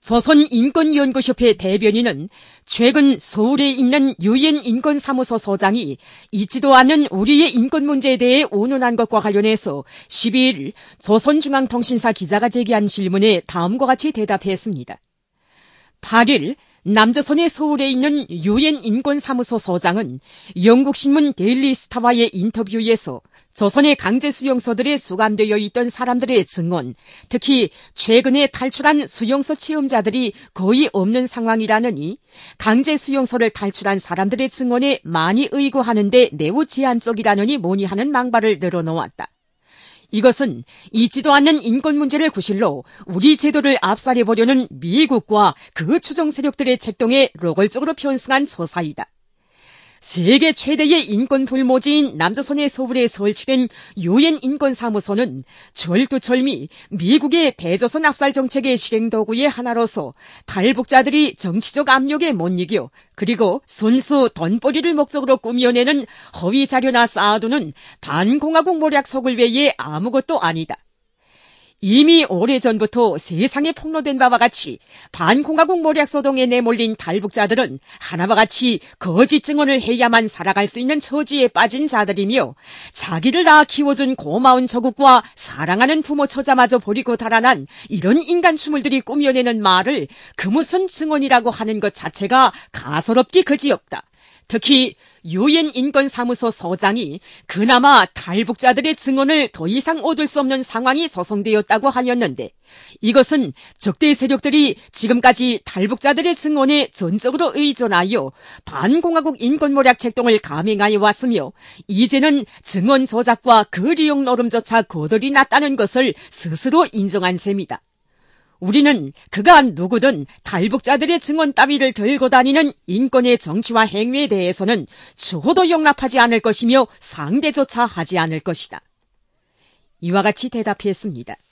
조선인권연구협회 대변인은 최근 서울에 있는 유엔 인권사무소 소장이 있지도 않은 우리의 인권 문제에 대해 운운한 것과 관련해서 12일 조선중앙통신사 기자가 제기한 질문에 다음과 같이 대답했습니다. 8일 남조선의 서울에 있는 유엔 인권사무소 소장은 영국신문 데일리스타와의 인터뷰에서 조선의 강제수용소들에 수감되어 있던 사람들의 증언, 특히 최근에 탈출한 수용소 체험자들이 거의 없는 상황이라느니 강제수용소를 탈출한 사람들의 증언에 많이 의거하는데 매우 제한적이라느니 뭐니 하는 망발을 늘어놓았다. 이것은 있지도 않는 인권 문제를 구실로 우리 제도를 압살해보려는 미국과 그 추종 세력들의 책동에 노골적으로 편승한 조사이다. 세계 최대의 인권 불모지인 남조선의 서울에 설치된 유엔 인권사무소는 절두철미 미국의 대조선 압살 정책의 실행 도구의 하나로서 탈북자들이 정치적 압력에 못 이겨 그리고 순수 돈벌이를 목적으로 꾸며내는 허위 자료나 쌓아두는 반공화국 모략석을 외에 아무것도 아니다. 이미 오래전부터 세상에 폭로된 바와 같이 반공화국 모략소동에 내몰린 탈북자들은 하나와 같이 거짓 증언을 해야만 살아갈 수 있는 처지에 빠진 자들이며 자기를 낳아 키워준 고마운 조국과 사랑하는 부모 처자마저 버리고 달아난 이런 인간 추물들이 꾸며내는 말을 그 무슨 증언이라고 하는 것 자체가 가소롭기 그지없다. 특히 유엔 인권사무소 소장이 그나마 탈북자들의 증언을 더 이상 얻을 수 없는 상황이 조성되었다고 하였는데 이것은 적대 세력들이 지금까지 탈북자들의 증언에 전적으로 의존하여 반공화국 인권모략 책동을 감행하여 왔으며 이제는 증언 조작과 그 리용 노름조차 거덜이 났다는 것을 스스로 인정한 셈이다. 우리는 그가 누구든 탈북자들의 증언 따위를 들고 다니는 인권의 정치와 행위에 대해서는 추호도 용납하지 않을 것이며 상대조차 하지 않을 것이다. 이와 같이 대답했습니다.